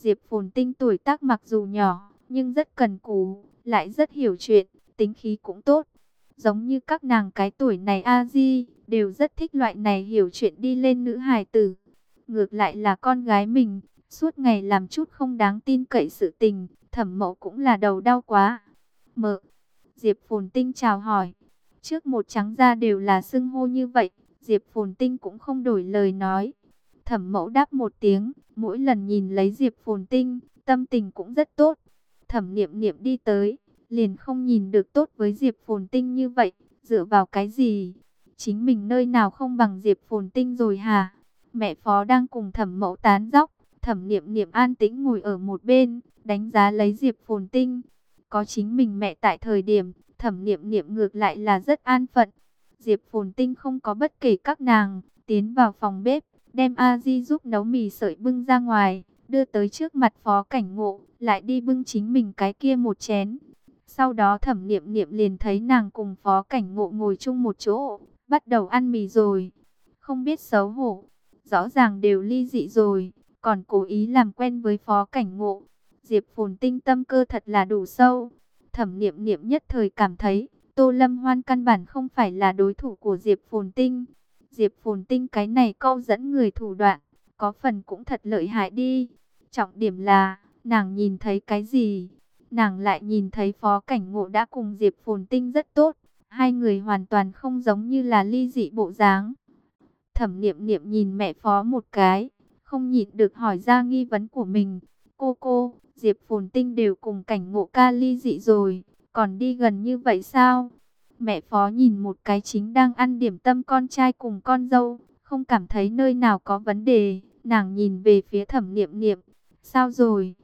Diệp Phồn Tinh tuổi tác mặc dù nhỏ, nhưng rất cần cù, lại rất hiểu chuyện, tính khí cũng tốt. Giống như các nàng cái tuổi này a di, đều rất thích loại này hiểu chuyện đi lên nữ hài tử. Ngược lại là con gái mình, suốt ngày làm chút không đáng tin cậy sự tình, Thẩm Mậu cũng là đầu đau quá. Mợ, Diệp Phồn Tinh chào hỏi. Trước một trắng da đều là xưng hô như vậy, Diệp Phồn Tinh cũng không đổi lời nói. Thẩm Mẫu đáp một tiếng, mỗi lần nhìn lấy Diệp Phồn Tinh, tâm tình cũng rất tốt. Thẩm Niệm Niệm đi tới, liền không nhìn được tốt với Diệp Phồn Tinh như vậy, dựa vào cái gì? Chính mình nơi nào không bằng Diệp Phồn Tinh rồi hả? Mẹ Phó đang cùng Thẩm Mẫu tán dóc, Thẩm Niệm Niệm an tĩnh ngồi ở một bên, đánh giá lấy Diệp Phồn Tinh. Có chính mình mẹ tại thời điểm, Thẩm Niệm Niệm ngược lại là rất an phận. Diệp Phồn Tinh không có bất kể các nàng, tiến vào phòng bếp, đem A Di giúp nấu mì sợi bưng ra ngoài, đưa tới trước mặt Phó Cảnh Ngộ, lại đi bưng chính mình cái kia một chén. Sau đó Thẩm Niệm Niệm liền thấy nàng cùng Phó Cảnh Ngộ ngồi chung một chỗ, bắt đầu ăn mì rồi. Không biết xấu hổ, rõ ràng đều ly dị rồi, còn cố ý làm quen với Phó Cảnh Ngộ. Diệp Phồn Tinh tâm cơ thật là đủ sâu. Thẩm Niệm Niệm nhất thời cảm thấy, Tô Lâm Hoan căn bản không phải là đối thủ của Diệp Phồn Tinh. Diệp Phồn Tinh cái này câu dẫn người thủ đoạn, có phần cũng thật lợi hại đi. Trọng điểm là, nàng nhìn thấy cái gì? Nàng lại nhìn thấy Phó Cảnh Ngộ đã cùng Diệp Phồn Tinh rất tốt. Hai người hoàn toàn không giống như là ly dị bộ dáng. Thẩm Niệm Niệm nhìn mẹ Phó một cái, không nhịn được hỏi ra nghi vấn của mình. Cô, Diệp Phồn Tinh đều cùng Cảnh Ngộ ca ly dị rồi, còn đi gần như vậy sao? Mẹ Phó nhìn một cái chính đang ăn điểm tâm con trai cùng con dâu, không cảm thấy nơi nào có vấn đề. Nàng nhìn về phía Thẩm Niệm Niệm, sao rồi?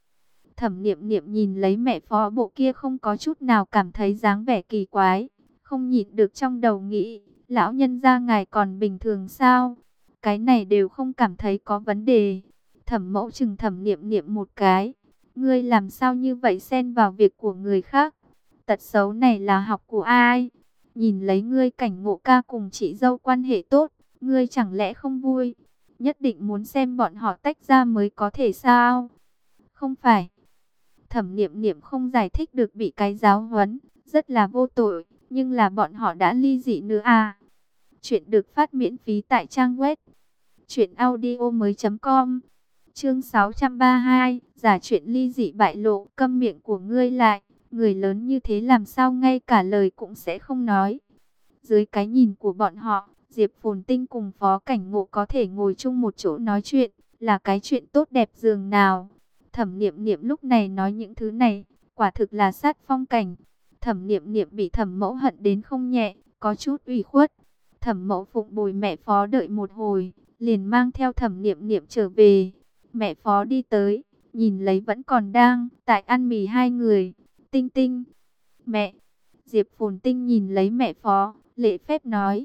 Thẩm Niệm Niệm nhìn lấy mẹ Phó bộ kia không có chút nào cảm thấy dáng vẻ kỳ quái, không nhịn được trong đầu nghĩ, lão nhân gia ngài còn bình thường sao? Cái này đều không cảm thấy có vấn đề. Thẩm Mẫu chừng Thẩm Niệm Niệm một cái, ngươi làm sao như vậy xen vào việc của người khác? Tật xấu này là học của ai? Nhìn lấy ngươi Cảnh Ngộ ca cùng chị dâu quan hệ tốt, ngươi chẳng lẽ không vui? Nhất định muốn xem bọn họ tách ra mới có thể sao? Không phải. Thẩm Niệm Niệm không giải thích được bị cái giáo huấn, rất là vô tội, nhưng là bọn họ đã ly dị nữa à? Chuyện được phát miễn phí tại trang web truyệnaudiomoi.com. Chương 632, giả chuyện ly dị bại lộ, câm miệng của ngươi lại, người lớn như thế làm sao ngay cả lời cũng sẽ không nói. Dưới cái nhìn của bọn họ, Diệp Phồn Tinh cùng Phó Cảnh Ngộ có thể ngồi chung một chỗ nói chuyện, là cái chuyện tốt đẹp dường nào. Thẩm Niệm Niệm lúc này nói những thứ này, quả thực là sát phong cảnh. Thẩm Niệm Niệm bị Thẩm Mẫu hận đến không nhẹ, có chút ủy khuất. Thẩm Mẫu phụng bồi mẹ Phó đợi một hồi, liền mang theo Thẩm Niệm Niệm trở về. Mẹ Phó đi tới, nhìn lấy vẫn còn đang tại ăn mì hai người. Tinh Tinh, mẹ. Diệp Phồn Tinh nhìn lấy mẹ Phó, lễ phép nói.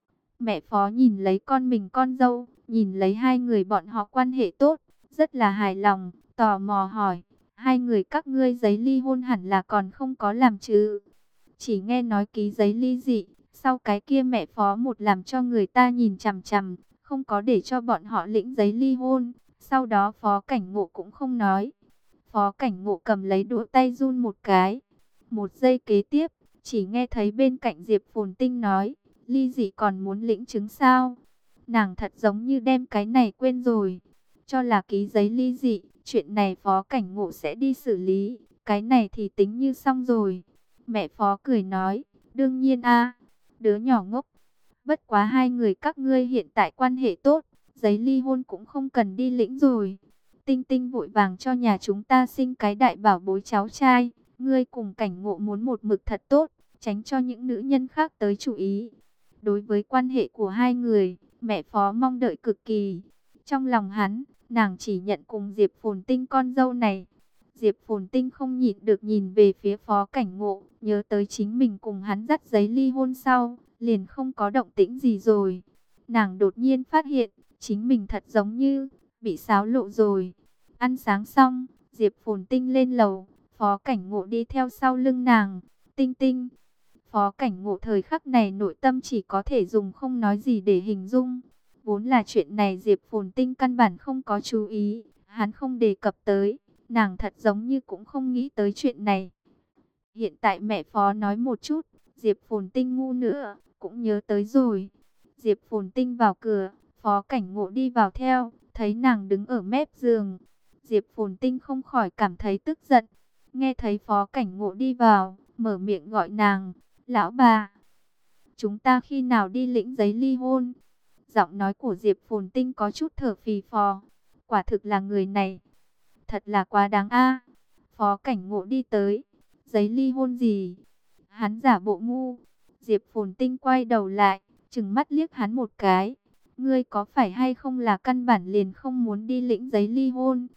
Mẹ Phó nhìn lấy con mình con dâu, nhìn lấy hai người bọn họ quan hệ tốt, rất là hài lòng, tò mò hỏi, hai người các ngươi giấy ly hôn hẳn là còn không có làm chứ? Chỉ nghe nói ký giấy ly dị, sau cái kia mẹ Phó một làm cho người ta nhìn chằm chằm, không có để cho bọn họ lĩnh giấy ly hôn. Sau đó Phó Cảnh Ngộ cũng không nói. Phó Cảnh Ngộ cầm lấy đũa tay run một cái. Một giây kế tiếp, chỉ nghe thấy bên cạnh Diệp Phồn Tinh nói, ly dị còn muốn lĩnh chứng sao? Nàng thật giống như đem cái này quên rồi. Cho là ký giấy ly dị, chuyện này Phó Cảnh Ngộ sẽ đi xử lý. Cái này thì tính như xong rồi. Mẹ Phó cười nói, đương nhiên a, đứa nhỏ ngốc. Bất quá hai người các ngươi hiện tại quan hệ tốt, giấy ly hôn cũng không cần đi lĩnh rồi. Tinh Tinh vội vàng cho nhà chúng ta sinh cái đại bảo bối cháu trai. Ngươi cùng Cảnh Ngộ muốn một mực thật tốt, tránh cho những nữ nhân khác tới chú ý. Đối với quan hệ của hai người, mẹ Phó mong đợi cực kỳ. Trong lòng hắn, nàng chỉ nhận cùng Diệp Phồn Tinh con dâu này. Diệp Phồn Tinh không nhịn được nhìn về phía Phó Cảnh Ngộ, nhớ tới chính mình cùng hắn dắt giấy ly hôn sau, liền không có động tĩnh gì rồi. Nàng đột nhiên phát hiện, chính mình thật giống như bị xáo lộ rồi. Ăn sáng xong, Diệp Phồn Tinh lên lầu, Phó Cảnh Ngộ đi theo sau lưng nàng. Tinh Tinh. Phó Cảnh Ngộ thời khắc này nội tâm chỉ có thể dùng không nói gì để hình dung. Vốn là chuyện này Diệp Phồn Tinh căn bản không có chú ý. hắn không đề cập tới. Nàng thật giống như cũng không nghĩ tới chuyện này. Hiện tại mẹ Phó nói một chút, Diệp Phồn Tinh ngu nữa, cũng nhớ tới rồi. Diệp Phồn Tinh vào cửa, Phó Cảnh Ngộ đi vào theo, thấy nàng đứng ở mép giường. Diệp Phồn Tinh không khỏi cảm thấy tức giận. Nghe thấy Phó Cảnh Ngộ đi vào, mở miệng gọi nàng, lão bà. Chúng ta khi nào đi lĩnh giấy ly hôn? Giọng nói của Diệp Phồn Tinh có chút thở phì phò. Quả thực là người này. Thật là quá đáng a. Phó Cảnh Ngộ đi tới. Giấy ly hôn gì? Hắn giả bộ ngu. Diệp Phồn Tinh quay đầu lại, trừng mắt liếc hắn một cái. Ngươi có phải hay không là căn bản liền không muốn đi lĩnh giấy ly hôn?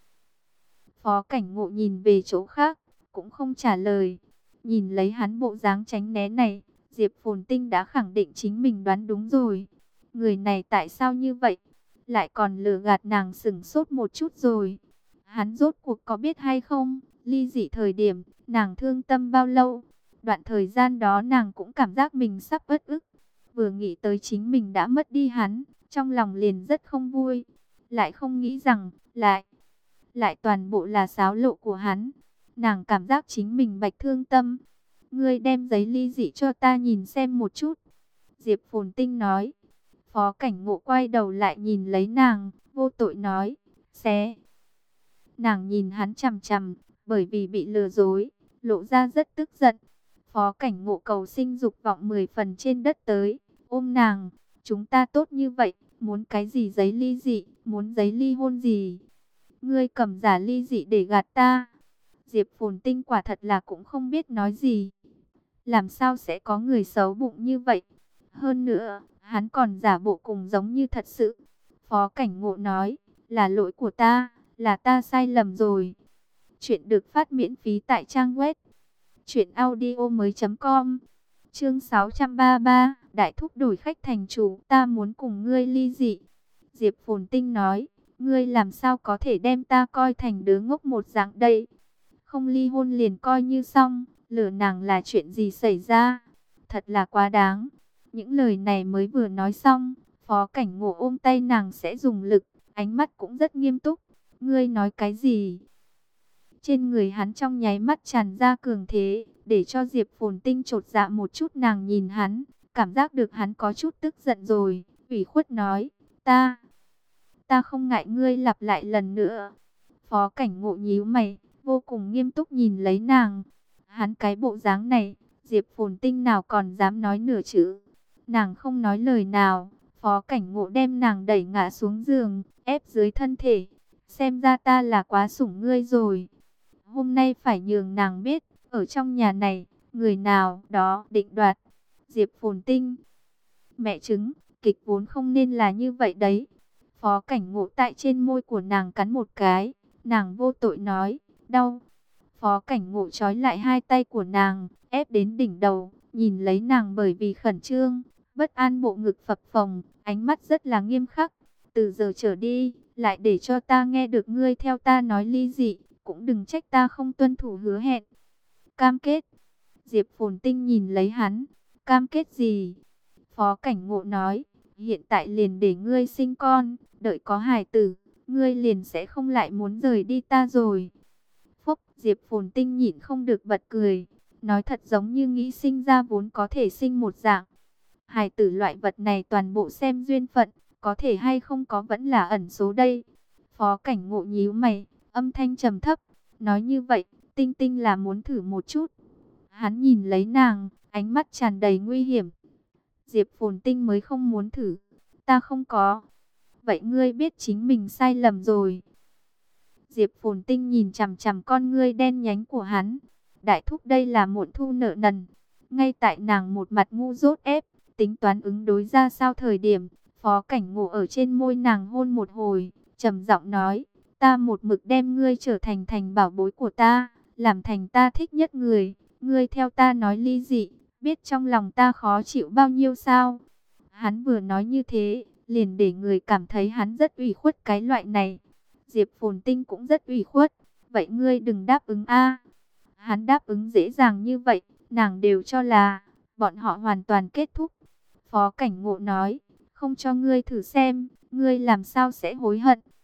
Phó Cảnh Ngộ nhìn về chỗ khác, cũng không trả lời. Nhìn lấy hắn bộ dáng tránh né này, Diệp Phồn Tinh đã khẳng định chính mình đoán đúng rồi. Người này tại sao như vậy? Lại còn lừa gạt nàng, sửng sốt một chút rồi. Hắn rốt cuộc có biết hay không? Ly dị thời điểm, nàng thương tâm bao lâu? Đoạn thời gian đó nàng cũng cảm giác mình sắp uất ức. Vừa nghĩ tới chính mình đã mất đi hắn, trong lòng liền rất không vui. Lại không nghĩ rằng, lại toàn bộ là xáo lộ của hắn. Nàng cảm giác chính mình bạch thương tâm. Ngươi đem giấy ly dị cho ta nhìn xem một chút. Diệp Phồn Tinh nói. Phó Cảnh Ngộ quay đầu lại nhìn lấy nàng, vô tội nói, xé. Nàng nhìn hắn chằm chằm, bởi vì bị lừa dối, lộ ra rất tức giận. Phó Cảnh Ngộ cầu sinh dục vọng 10 phần trên đất tới, ôm nàng, chúng ta tốt như vậy, muốn cái gì giấy ly dị, muốn giấy ly hôn gì? Ngươi cầm giả ly dị để gạt ta. Diệp Phồn Tinh quả thật là cũng không biết nói gì. Làm sao sẽ có người xấu bụng như vậy? Hơn nữa, hắn còn giả bộ cùng giống như thật sự. Phó Cảnh Ngộ nói, là lỗi của ta, là ta sai lầm rồi. Chuyện được phát miễn phí tại trang web truyệnaudiomoi.com. Chương 633, đại thúc đổi khách thành chủ, ta muốn cùng ngươi ly dị. Diệp Phồn Tinh nói, ngươi làm sao có thể đem ta coi thành đứa ngốc một dạng đây? Không ly hôn liền coi như xong, lừa nàng là chuyện gì xảy ra? Thật là quá đáng. Những lời này mới vừa nói xong, Phó Cảnh Ngộ ôm tay nàng sẽ dùng lực, ánh mắt cũng rất nghiêm túc. Ngươi nói cái gì? Trên người hắn trong nháy mắt tràn ra cường thế, để cho Diệp Phồn Tinh chột dạ một chút. Nàng nhìn hắn, cảm giác được hắn có chút tức giận rồi, ủy khuất nói, ta không ngại ngươi lặp lại lần nữa. Phó Cảnh Ngộ nhíu mày, vô cùng nghiêm túc nhìn lấy nàng. Hắn cái bộ dáng này, Diệp Phồn Tinh nào còn dám nói nửa chữ. Nàng không nói lời nào, Phó Cảnh Ngộ đem nàng đẩy ngã xuống giường, ép dưới thân thể. Xem ra ta là quá sủng ngươi rồi. Hôm nay phải nhường nàng biết, ở trong nhà này, người nào đó định đoạt. Diệp Phồn Tinh, mẹ chứng, kịch vốn không nên là như vậy đấy. Phó Cảnh Ngộ tại trên môi của nàng cắn một cái, nàng vô tội nói, đau. Phó Cảnh Ngộ trói lại hai tay của nàng, ép đến đỉnh đầu, nhìn lấy nàng bởi vì khẩn trương, bất an bộ ngực phập phồng, ánh mắt rất là nghiêm khắc. Từ giờ trở đi, lại để cho ta nghe được ngươi theo ta nói ly dị, cũng đừng trách ta không tuân thủ hứa hẹn. Cam kết. Diệp Phồn Tinh nhìn lấy hắn, cam kết gì? Phó Cảnh Ngộ nói, hiện tại liền để ngươi sinh con, đợi có hài tử, ngươi liền sẽ không lại muốn rời đi ta rồi. Phúc, Diệp Phồn Tinh nhịn không được bật cười, nói thật giống như nghĩ sinh ra vốn có thể sinh một dạng. Hài tử loại vật này toàn bộ xem duyên phận, có thể hay không có vẫn là ẩn số đây. Phó Cảnh Ngộ nhíu mày, âm thanh trầm thấp, nói như vậy, Tinh Tinh là muốn thử một chút. Hắn nhìn lấy nàng, ánh mắt tràn đầy nguy hiểm. Diệp Phồn Tinh mới không muốn thử, ta không có. Vậy ngươi biết chính mình sai lầm rồi. Diệp Phồn Tinh nhìn chằm chằm con ngươi đen nhánh của hắn. Đại thúc đây là muộn thu nợ nần. Ngay tại nàng một mặt ngu dốt ép, tính toán ứng đối ra sao thời điểm, Phó Cảnh Ngộ ở trên môi nàng hôn một hồi, trầm giọng nói, ta một mực đem ngươi trở thành thành bảo bối của ta, làm thành ta thích nhất người. Ngươi theo ta nói ly dị, biết trong lòng ta khó chịu bao nhiêu sao? Hắn vừa nói như thế, liền để người cảm thấy hắn rất ủy khuất cái loại này. Diệp Phồn Tinh cũng rất ủy khuất. Vậy ngươi đừng đáp ứng a. Hắn đáp ứng dễ dàng như vậy, nàng đều cho là bọn họ hoàn toàn kết thúc. Phó Cảnh Ngộ nói, không cho ngươi thử xem, ngươi làm sao sẽ hối hận.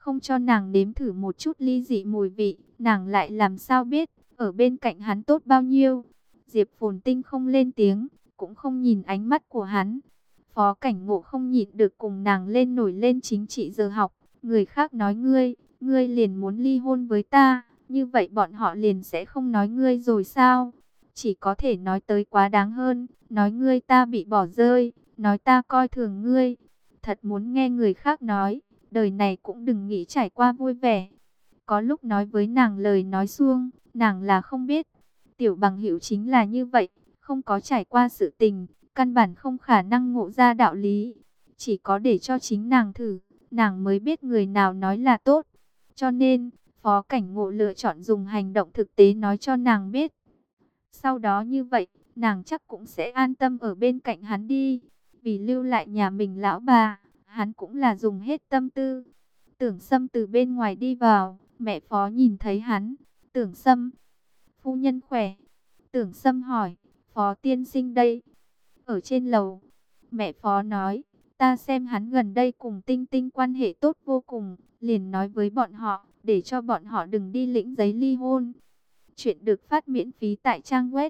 không cho nàng nếm thử một chút ly dị mùi vị, nàng lại làm sao biết, ở bên cạnh hắn tốt bao nhiêu. Diệp Phồn Tinh không lên tiếng, cũng không nhìn ánh mắt của hắn. Phó Cảnh Ngộ không nhịn được cùng nàng lên nổi lên chính trị giờ học. Người khác nói ngươi liền muốn ly hôn với ta, như vậy bọn họ liền sẽ không nói ngươi rồi sao? Chỉ có thể nói tới quá đáng hơn, nói ngươi ta bị bỏ rơi, nói ta coi thường ngươi. Thật muốn nghe người khác nói, đời này cũng đừng nghĩ trải qua vui vẻ. Có lúc nói với nàng lời nói suông, nàng là không biết. Tiểu Bằng Hữu chính là như vậy, không có trải qua sự tình, căn bản không khả năng ngộ ra đạo lý. Chỉ có để cho chính nàng thử, nàng mới biết người nào nói là tốt. Cho nên, Phó Cảnh Ngộ lựa chọn dùng hành động thực tế nói cho nàng biết. Sau đó như vậy, nàng chắc cũng sẽ an tâm ở bên cạnh hắn đi. Vì lưu lại nhà mình lão bà, hắn cũng là dùng hết tâm tư. Tưởng Sâm từ bên ngoài đi vào, mẹ Phó nhìn thấy hắn. Tưởng Sâm, phu nhân khỏe. Tưởng Sâm hỏi, Phó tiên sinh đây. Ở trên lầu, mẹ Phó nói, ta xem hắn gần đây cùng Tinh Tinh quan hệ tốt vô cùng, liền nói với bọn họ, để cho bọn họ đừng đi lĩnh giấy ly hôn. Chuyện được phát miễn phí tại trang web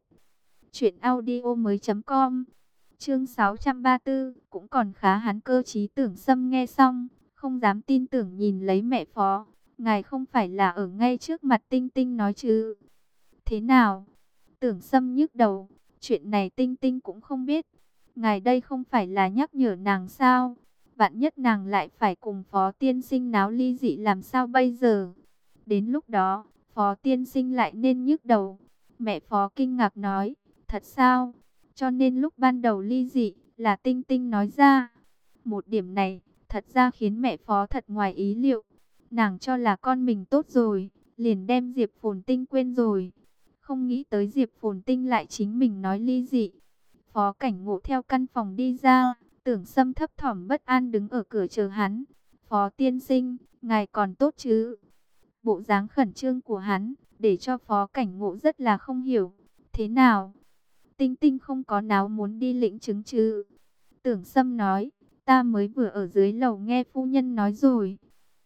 truyệnaudiomoi.com. Chương 634, cũng còn khá. Hắn cơ trí. Tưởng Sâm nghe xong, không dám tin tưởng nhìn lấy mẹ Phó. Ngài không phải là ở ngay trước mặt Tinh Tinh nói chứ? Thế nào? Tưởng Sâm nhức đầu, chuyện này Tinh Tinh cũng không biết. Ngài đây không phải là nhắc nhở nàng sao? Vạn nhất nàng lại phải cùng Phó tiên sinh náo ly dị làm sao bây giờ? Đến lúc đó, Phó tiên sinh lại nên nhức đầu. Mẹ Phó kinh ngạc nói, thật sao? Cho nên lúc ban đầu ly dị là Tinh Tinh nói ra. Một điểm này, thật ra khiến mẹ Phó thật ngoài ý liệu. Nàng cho là con mình tốt rồi, liền đem Diệp Phồn Tinh quên rồi. Không nghĩ tới Diệp Phồn Tinh lại chính mình nói ly dị. Phó Cảnh Ngộ theo căn phòng đi ra, Tưởng Sâm thấp thỏm bất an đứng ở cửa chờ hắn. Phó tiên sinh, ngài còn tốt chứ? Bộ dáng khẩn trương của hắn, để cho Phó Cảnh Ngộ rất là không hiểu. Thế nào? Tinh Tinh không có náo muốn đi lĩnh chứng chứ? Tưởng Sâm nói, ta mới vừa ở dưới lầu nghe phu nhân nói rồi.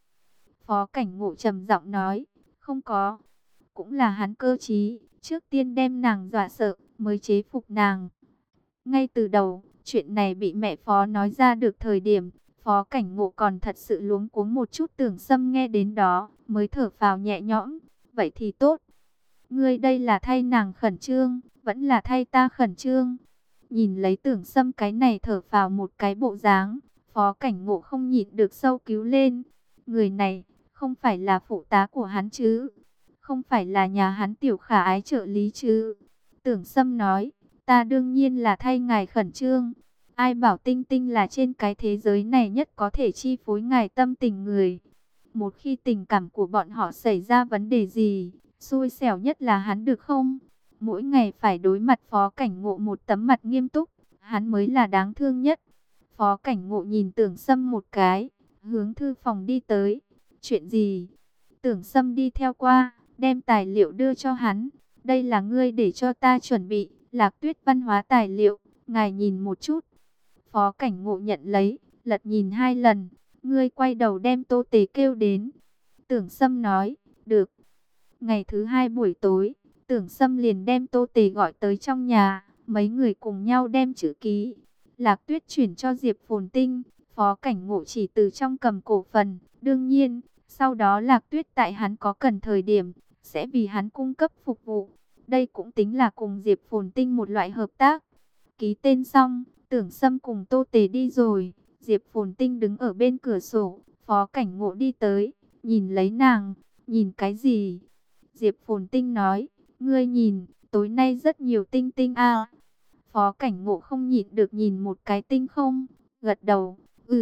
Phó Cảnh Ngộ trầm giọng nói, không có. Cũng là hắn cơ trí, trước tiên đem nàng dọa sợ, mới chế phục nàng. Ngay từ đầu, chuyện này bị mẹ Phó nói ra được thời điểm, Phó Cảnh Ngộ còn thật sự luống cuống một chút. Tưởng Sâm nghe đến đó, mới thở phào nhẹ nhõm. Vậy thì tốt. Ngươi đây là thay nàng khẩn trương, vẫn là thay ta khẩn trương. Nhìn lấy Tưởng Sâm cái này thở phào một cái bộ dáng, Phó Cảnh Ngộ không nhịn được sâu cứu lên. Người này, không phải là phụ tá của hắn chứ? Không phải là nhà hắn tiểu khả ái trợ lý chứ? Tưởng Sâm nói, ta đương nhiên là thay ngài khẩn trương. Ai bảo Tinh Tinh là trên cái thế giới này nhất có thể chi phối ngài tâm tình người. Một khi tình cảm của bọn họ xảy ra vấn đề gì, xui xẻo nhất là hắn được không? Mỗi ngày phải đối mặt Phó Cảnh Ngộ một tấm mặt nghiêm túc, hắn mới là đáng thương nhất. Phó Cảnh Ngộ nhìn Tưởng Sâm một cái, hướng thư phòng đi tới. Chuyện gì? Tưởng Sâm đi theo qua, đem tài liệu đưa cho hắn. Đây là ngươi để cho ta chuẩn bị, Lạc Tuyết văn hóa tài liệu, ngài nhìn một chút. Phó Cảnh Ngộ nhận lấy, lật nhìn 2 lần. Ngươi quay đầu đem Tô Tề kêu đến. Tưởng Sâm nói, được. Ngày thứ 2 buổi tối, Tưởng Sâm liền đem Tô Tề gọi tới trong nhà. Mấy người cùng nhau đem chữ ký Lạc Tuyết chuyển cho Diệp Phồn Tinh. Phó Cảnh Ngộ chỉ từ trong cầm cổ phần. Đương nhiên, sau đó Lạc Tuyết tại hắn có cần thời điểm, sẽ vì hắn cung cấp phục vụ. Đây cũng tính là cùng Diệp Phồn Tinh một loại hợp tác. Ký tên xong, Tưởng Sâm cùng Tô Tề đi rồi. Diệp Phồn Tinh đứng ở bên cửa sổ. Phó Cảnh Ngộ đi tới, nhìn lấy nàng. Nhìn cái gì? Diệp Phồn Tinh nói, ngươi nhìn, tối nay rất nhiều tinh tinh à. Phó Cảnh Ngộ không nhịn được nhìn một cái tinh không, gật đầu,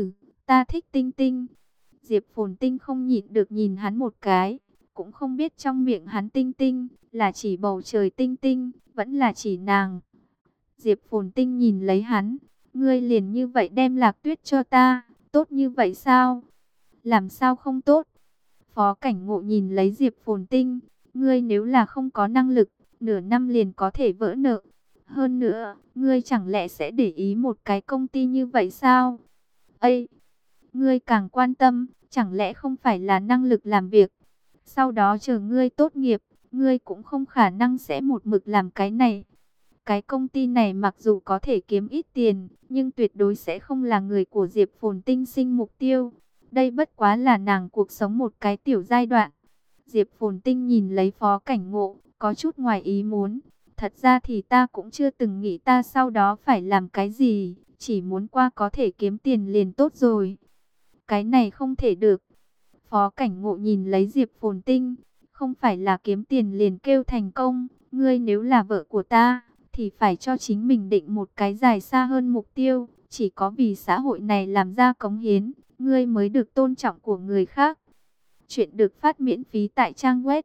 ta thích tinh tinh. Diệp Phồn Tinh không nhịn được nhìn hắn một cái, cũng không biết trong miệng hắn tinh tinh, là chỉ bầu trời tinh tinh, vẫn là chỉ nàng. Diệp Phồn Tinh nhìn lấy hắn, ngươi liền như vậy đem Lạc Tuyết cho ta, tốt như vậy sao? Làm sao không tốt? Phó Cảnh Ngộ nhìn lấy Diệp Phồn Tinh, ngươi nếu là không có năng lực, nửa năm liền có thể vỡ nợ. Hơn nữa, ngươi chẳng lẽ sẽ để ý một cái công ty như vậy sao? Ây, ngươi càng quan tâm, chẳng lẽ không phải là năng lực làm việc? Sau đó chờ ngươi tốt nghiệp, ngươi cũng không khả năng sẽ một mực làm cái này. Cái công ty này mặc dù có thể kiếm ít tiền, nhưng tuyệt đối sẽ không là người của Diệp Phồn Tinh sinh mục tiêu. Đây bất quá là nàng cuộc sống một cái tiểu giai đoạn. Diệp Phồn Tinh nhìn lấy Phó Cảnh Ngộ, có chút ngoài ý muốn. Thật ra thì ta cũng chưa từng nghĩ ta sau đó phải làm cái gì, chỉ muốn qua có thể kiếm tiền liền tốt rồi. Cái này không thể được. Phó Cảnh Ngộ nhìn lấy Diệp Phồn Tinh, không phải là kiếm tiền liền kêu thành công. Ngươi nếu là vợ của ta, thì phải cho chính mình định một cái dài xa hơn mục tiêu. Chỉ có vì xã hội này làm ra cống hiến, ngươi mới được tôn trọng của người khác. Chuyện được phát miễn phí tại trang web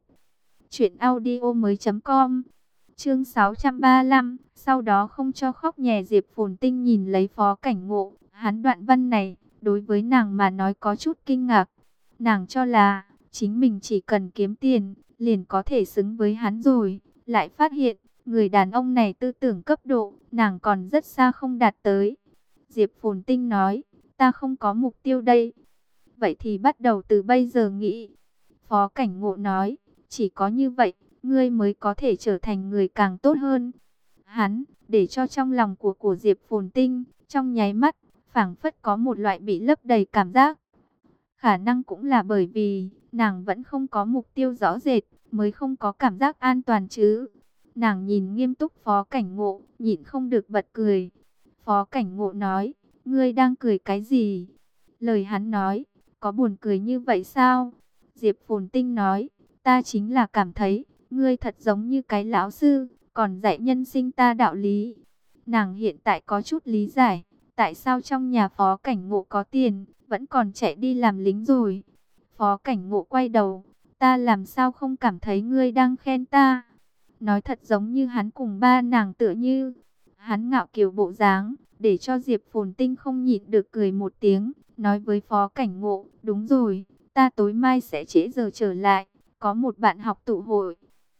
truyệnaudiomoi.com. Chương 635, sau đó không cho khóc nhè. Diệp Phồn Tinh nhìn lấy Phó Cảnh Ngộ, hắn đoạn văn này, đối với nàng mà nói có chút kinh ngạc. Nàng cho là, chính mình chỉ cần kiếm tiền, liền có thể xứng với hắn rồi. Lại phát hiện, người đàn ông này tư tưởng cấp độ, nàng còn rất xa không đạt tới. Diệp Phồn Tinh nói, ta không có mục tiêu đây. Vậy thì bắt đầu từ bây giờ nghĩ. Phó Cảnh Ngộ nói, chỉ có như vậy, ngươi mới có thể trở thành người càng tốt hơn. Hắn, để cho trong lòng của Diệp Phồn Tinh, trong nháy mắt, phảng phất có một loại bị lấp đầy cảm giác. Khả năng cũng là bởi vì, nàng vẫn không có mục tiêu rõ rệt, mới không có cảm giác an toàn chứ. Nàng nhìn nghiêm túc Phó Cảnh Ngộ, nhịn không được bật cười. Phó Cảnh Ngộ nói, ngươi đang cười cái gì? Lời hắn nói, có buồn cười như vậy sao? Diệp Phồn Tinh nói, ta chính là cảm thấy, ngươi thật giống như cái lão sư, còn dạy nhân sinh ta đạo lý. Nàng hiện tại có chút lý giải, tại sao trong nhà Phó Cảnh Ngộ có tiền, vẫn còn chạy đi làm lính rồi. Phó Cảnh Ngộ quay đầu, ta làm sao không cảm thấy ngươi đang khen ta? Nói thật giống như hắn cùng ba nàng tựa như. Hắn ngạo kiều bộ dáng, để cho Diệp Phồn Tinh không nhịn được cười một tiếng, nói với Phó Cảnh Ngộ, đúng rồi, ta tối mai sẽ trễ giờ trở lại, có một bạn học tụ hội.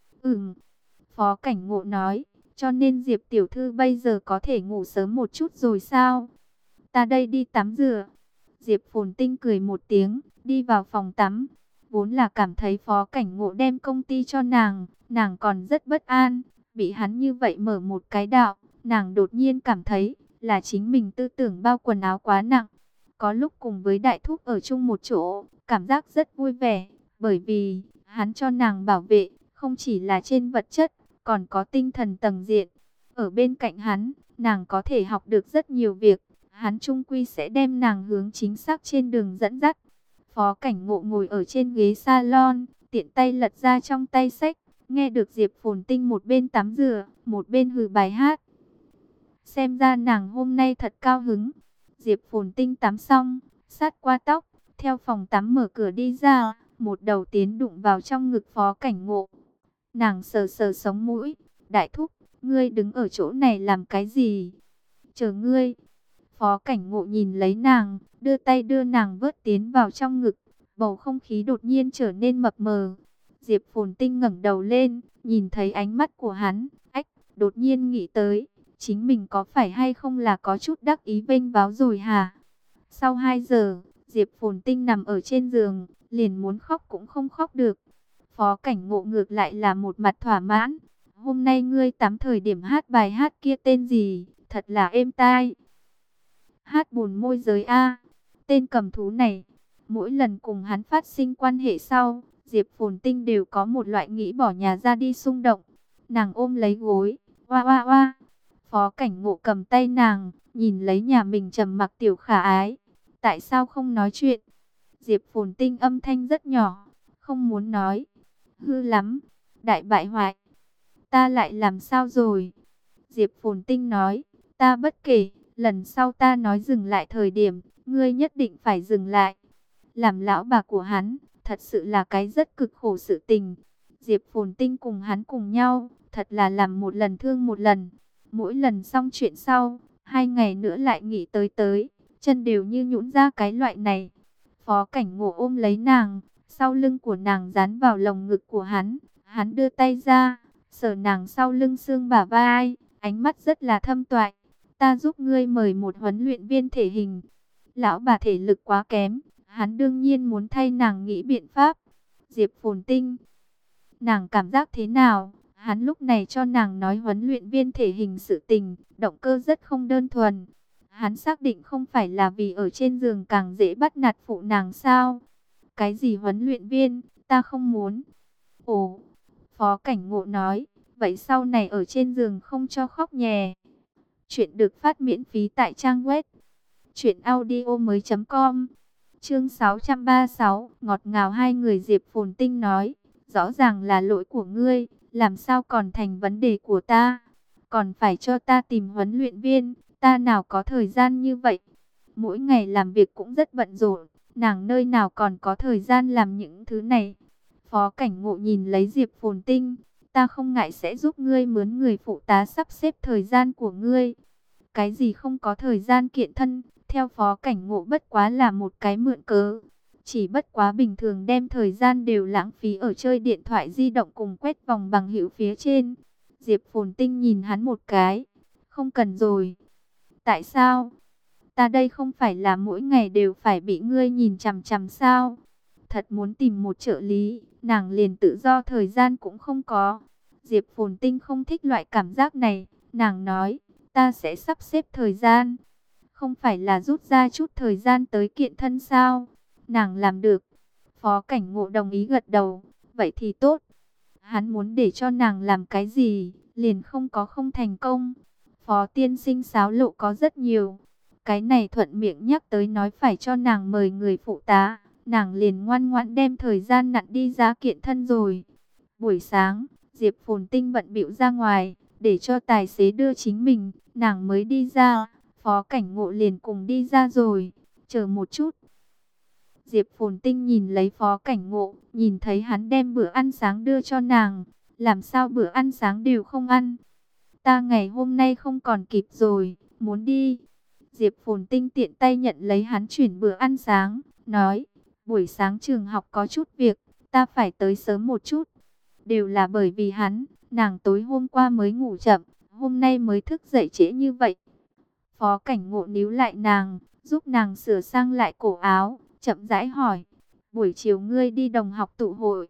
Phó Cảnh Ngộ nói, cho nên Diệp tiểu thư bây giờ có thể ngủ sớm một chút rồi sao? Ta đây đi tắm rửa. Diệp Phồn Tinh cười một tiếng, đi vào phòng tắm. Vốn là cảm thấy Phó Cảnh Ngộ đem công ty cho nàng còn rất bất an. Bị hắn như vậy mở một cái đạo, nàng đột nhiên cảm thấy là chính mình tư tưởng bao quần áo quá nặng. Có lúc cùng với Đại Thúc ở chung một chỗ, cảm giác rất vui vẻ, bởi vì hắn cho nàng bảo vệ, không chỉ là trên vật chất, còn có tinh thần tầng diện. Ở bên cạnh hắn, nàng có thể học được rất nhiều việc, hắn chung quy sẽ đem nàng hướng chính xác trên đường dẫn dắt. Phó Cảnh Ngộ ngồi ở trên ghế salon, tiện tay lật ra trong tay sách, nghe được Diệp Phồn Tinh một bên tắm rửa, một bên hừ bài hát. Xem ra nàng hôm nay thật cao hứng. Diệp Phồn Tinh tắm xong, sát qua tóc, theo phòng tắm mở cửa đi ra, một đầu tiến đụng vào trong ngực Phó Cảnh Ngộ. Nàng sờ sờ sống mũi, Đại Thúc, ngươi đứng ở chỗ này làm cái gì? Chờ ngươi. Phó Cảnh Ngộ nhìn lấy nàng, đưa tay đưa nàng vớt tiến vào trong ngực, bầu không khí đột nhiên trở nên mập mờ. Diệp Phồn Tinh ngẩng đầu lên, nhìn thấy ánh mắt của hắn, đột nhiên nghĩ tới, chính mình có phải hay không là có chút đắc ý vênh váo rồi hả? Sau 2 giờ, Diệp Phồn Tinh nằm ở trên giường, liền muốn khóc cũng không khóc được. Phó Cảnh Ngộ ngược lại là một mặt thỏa mãn. Hôm nay ngươi tắm thời điểm hát bài hát kia tên gì? Thật là êm tai. Hát Buồn Môi Giới A. Tên cầm thú này, mỗi lần cùng hắn phát sinh quan hệ sau, Diệp Phồn Tinh đều có một loại nghĩ bỏ nhà ra đi xung động. Nàng ôm lấy gối, oa oa oa. Phó Cảnh Ngộ cầm tay nàng, nhìn lấy nhà mình trầm mặc tiểu khả ái. Tại sao không nói chuyện? Diệp Phồn Tinh âm thanh rất nhỏ, không muốn nói. Hư lắm, đại bại hoại. Ta lại làm sao rồi? Diệp Phồn Tinh nói, ta bất kể, lần sau ta nói dừng lại thời điểm, ngươi nhất định phải dừng lại. Làm lão bà của hắn, thật sự là cái rất cực khổ sự tình. Diệp Phồn Tinh cùng hắn cùng nhau, thật là làm một lần thương một lần. Mỗi lần xong chuyện sau, 2 ngày nữa lại nghỉ tới, chân đều như nhũn ra cái loại này. Phó Cảnh Ngộ ôm lấy nàng, sau lưng của nàng dán vào lồng ngực của hắn. Hắn đưa tay ra, sờ nàng sau lưng xương bả vai, ánh mắt rất là thâm toại. Ta giúp ngươi mời một huấn luyện viên thể hình. Lão bà thể lực quá kém, Hắn đương nhiên muốn thay nàng nghĩ biện pháp. Diệp Phồn Tinh, nàng cảm giác thế nào? Hắn lúc này cho nàng nói huấn luyện viên thể hình sự tình, động cơ rất không đơn thuần. Hắn xác định không phải là vì ở trên giường càng dễ bắt nạt phụ nàng sao? Cái gì huấn luyện viên, ta không muốn. Ồ, Phó Cảnh Ngộ nói, vậy sau này ở trên giường không cho khóc nhè. Chuyện được phát miễn phí tại trang web truyệnaudiomoi.com. Chương 636, ngọt ngào hai người. Diệp Phồn Tinh nói, rõ ràng là lỗi của ngươi, làm sao còn thành vấn đề của ta? Còn phải cho ta tìm huấn luyện viên, ta nào có thời gian như vậy? Mỗi ngày làm việc cũng rất bận rộn, nàng nơi nào còn có thời gian làm những thứ này? Phó Cảnh Ngộ nhìn lấy Diệp Phồn Tinh, ta không ngại sẽ giúp ngươi mướn người phụ tá sắp xếp thời gian của ngươi. Cái gì không có thời gian kiện thân, theo Phó Cảnh Ngộ bất quá là một cái mượn cớ. Chỉ bất quá bình thường đem thời gian đều lãng phí ở chơi điện thoại di động cùng quét vòng bằng hữu phía trên. Diệp Phồn Tinh nhìn hắn một cái, không cần rồi. Tại sao? Ta đây không phải là mỗi ngày đều phải bị ngươi nhìn chằm chằm sao? Thật muốn tìm một trợ lý, nàng liền tự do thời gian cũng không có. Diệp Phồn Tinh không thích loại cảm giác này, nàng nói, ta sẽ sắp xếp thời gian. Không phải là rút ra chút thời gian tới kiện thân sao? Nàng làm được. Phó Cảnh Ngộ đồng ý gật đầu, vậy thì tốt. Hắn muốn để cho nàng làm cái gì, liền không có không thành công. Phó tiên sinh xáo lộ có rất nhiều. Cái này thuận miệng nhắc tới nói phải cho nàng mời người phụ tá. Nàng liền ngoan ngoãn đem thời gian nặn đi ra kiện thân rồi. Buổi sáng, Diệp Phồn Tinh bận bịu ra ngoài, để cho tài xế đưa chính mình, nàng mới đi ra. Phó Cảnh Ngộ liền cùng đi ra rồi. Chờ một chút. Diệp Phồn Tinh nhìn lấy Phó Cảnh Ngộ, nhìn thấy hắn đem bữa ăn sáng đưa cho nàng. Làm sao bữa ăn sáng đều không ăn? Ta ngày hôm nay không còn kịp rồi, muốn đi. Diệp Phồn Tinh tiện tay nhận lấy hắn chuyển bữa ăn sáng, nói, buổi sáng trường học có chút việc, ta phải tới sớm một chút. Đều là bởi vì hắn, nàng tối hôm qua mới ngủ chậm, hôm nay mới thức dậy trễ như vậy. Phó Cảnh Ngộ níu lại nàng, giúp nàng sửa sang lại cổ áo, chậm rãi hỏi, buổi chiều ngươi đi đồng học tụ hội?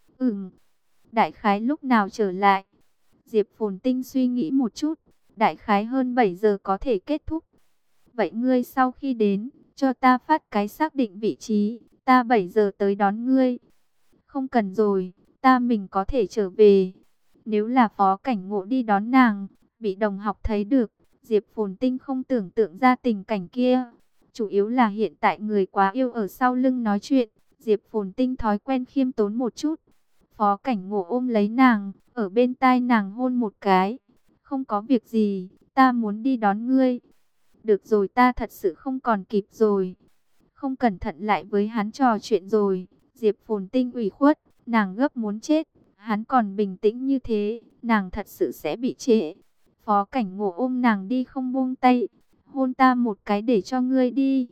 Đại khái lúc nào trở lại? Diệp Phồn Tinh suy nghĩ một chút, đại khái hơn 7 giờ có thể kết thúc. Vậy ngươi sau khi đến, cho ta phát cái xác định vị trí, ta 7 giờ tới đón ngươi. Không cần rồi, ta mình có thể trở về. Nếu là Phó Cảnh Ngộ đi đón nàng, bị đồng học thấy được, Diệp Phồn Tinh không tưởng tượng ra tình cảnh kia. Chủ yếu là hiện tại người quá yêu ở sau lưng nói chuyện, Diệp Phồn Tinh thói quen khiêm tốn một chút. Phó Cảnh Ngộ ôm lấy nàng, ở bên tai nàng hôn một cái. Không có việc gì, ta muốn đi đón ngươi. Được rồi, ta thật sự không còn kịp rồi. Không cẩn thận lại với hắn trò chuyện rồi. Diệp Phồn Tinh ủy khuất, nàng gấp muốn chết. Hắn còn bình tĩnh như thế, nàng thật sự sẽ bị trễ. Phó Cảnh Ngộ ôm nàng đi không buông tay. Hôn ta một cái để cho ngươi đi.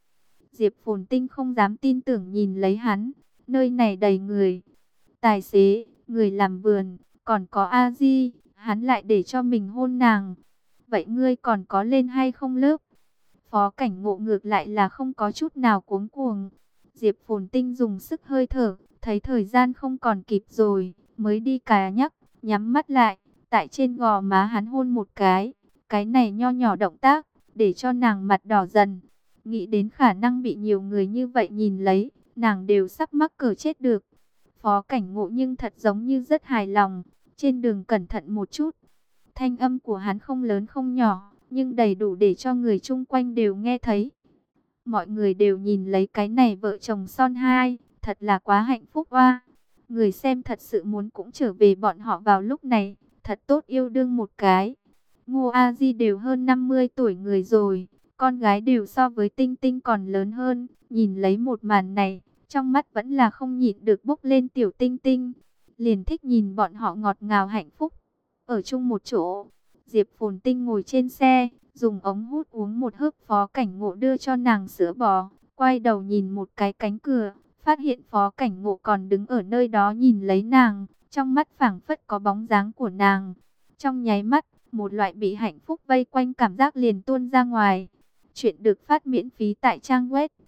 Diệp Phồn Tinh không dám tin tưởng nhìn lấy hắn. Nơi này đầy người. Tài xế, người làm vườn, còn có A-di, hắn lại để cho mình hôn nàng. Vậy ngươi còn có lên hay không lớp? Phó Cảnh Ngộ ngược lại là không có chút nào cuống cuồng. Diệp Phồn Tinh dùng sức hơi thở, thấy thời gian không còn kịp rồi, mới đi cà nhắc, nhắm mắt lại, tại trên gò má hắn hôn một cái. Cái này nho nhỏ động tác, để cho nàng mặt đỏ dần. Nghĩ đến khả năng bị nhiều người như vậy nhìn lấy, nàng đều sắp mắc cỡ chết được. Phó Cảnh Ngộ nhưng thật giống như rất hài lòng, trên đường cẩn thận một chút. Thanh âm của hắn không lớn không nhỏ, nhưng đầy đủ để cho người chung quanh đều nghe thấy. Mọi người đều nhìn lấy cái này vợ chồng son hai, thật là quá hạnh phúc oa. Người xem thật sự muốn cũng trở về bọn họ vào lúc này, thật tốt yêu đương một cái. Ngô A Di đều hơn 50 tuổi người rồi, con gái đều so với Tinh Tinh còn lớn hơn, nhìn lấy một màn này, trong mắt vẫn là không nhịn được bốc lên tiểu Tinh Tinh, liền thích nhìn bọn họ ngọt ngào hạnh phúc. Ở chung một chỗ, Diệp Phồn Tinh ngồi trên xe, dùng ống hút uống một hớp. Phó Cảnh Ngộ đưa cho nàng sữa bò, quay đầu nhìn một cái cánh cửa, phát hiện Phó Cảnh Ngộ còn đứng ở nơi đó nhìn lấy nàng, trong mắt phảng phất có bóng dáng của nàng. Trong nháy mắt, một loại bị hạnh phúc vây quanh cảm giác liền tuôn ra ngoài. Chuyện được phát miễn phí tại trang web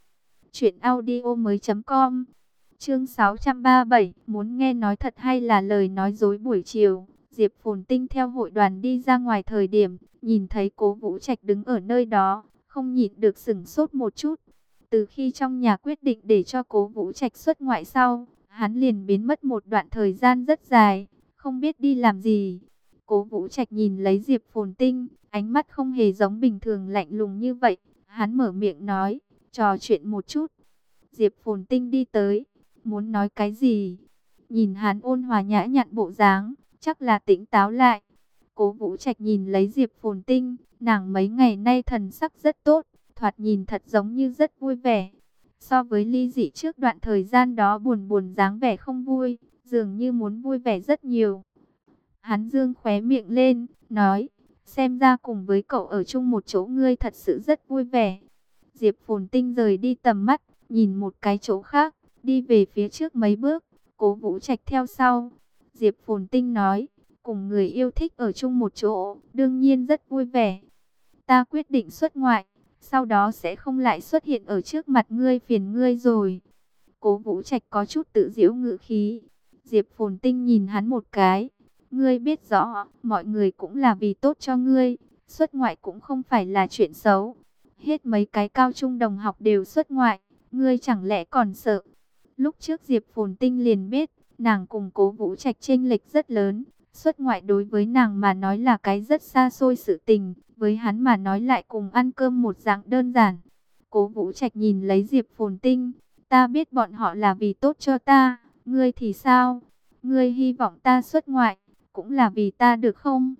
truyệnaudiomoi.com. Chương 637, muốn nghe nói thật hay là lời nói dối. Buổi chiều, Diệp Phồn Tinh theo hội đoàn đi ra ngoài thời điểm, nhìn thấy Cố Vũ Trạch đứng ở nơi đó, không nhịn được sửng sốt một chút. Từ khi trong nhà quyết định để cho Cố Vũ Trạch xuất ngoại sau, hắn liền biến mất một đoạn thời gian rất dài, không biết đi làm gì. Cố Vũ Trạch nhìn lấy Diệp Phồn Tinh, ánh mắt không hề giống bình thường lạnh lùng như vậy. Hắn mở miệng nói, trò chuyện một chút. Diệp Phồn Tinh đi tới, muốn nói cái gì? Nhìn hắn ôn hòa nhã nhặn bộ dáng, chắc là tỉnh táo lại. Cố Vũ Trạch nhìn lấy Diệp Phồn Tinh, nàng mấy ngày nay thần sắc rất tốt, thoạt nhìn thật giống như rất vui vẻ. So với ly dị trước đoạn thời gian đó buồn buồn dáng vẻ không vui, dường như muốn vui vẻ rất nhiều. Hắn dương khóe miệng lên, nói, xem ra cùng với cậu ở chung một chỗ ngươi thật sự rất vui vẻ. Diệp Phồn Tinh rời đi tầm mắt, nhìn một cái chỗ khác, đi về phía trước mấy bước, Cố Vũ Trạch theo sau. Diệp Phồn Tinh nói, cùng người yêu thích ở chung một chỗ, đương nhiên rất vui vẻ. Ta quyết định xuất ngoại, sau đó sẽ không lại xuất hiện ở trước mặt ngươi phiền ngươi rồi. Cố Vũ Trạch có chút tự giễu ngữ khí. Diệp Phồn Tinh nhìn hắn một cái. Ngươi biết rõ, mọi người cũng là vì tốt cho ngươi. Xuất ngoại cũng không phải là chuyện xấu. Hết mấy cái cao trung đồng học đều xuất ngoại. Ngươi chẳng lẽ còn sợ? Lúc trước Diệp Phồn Tinh liền biết, nàng cùng Cố Vũ Trạch chênh lệch rất lớn. Xuất ngoại đối với nàng mà nói là cái rất xa xôi sự tình. Với hắn mà nói lại cùng ăn cơm một dạng đơn giản. Cố Vũ Trạch nhìn lấy Diệp Phồn Tinh. Ta biết bọn họ là vì tốt cho ta. Ngươi thì sao? Ngươi hy vọng ta xuất ngoại, cũng là vì ta được không?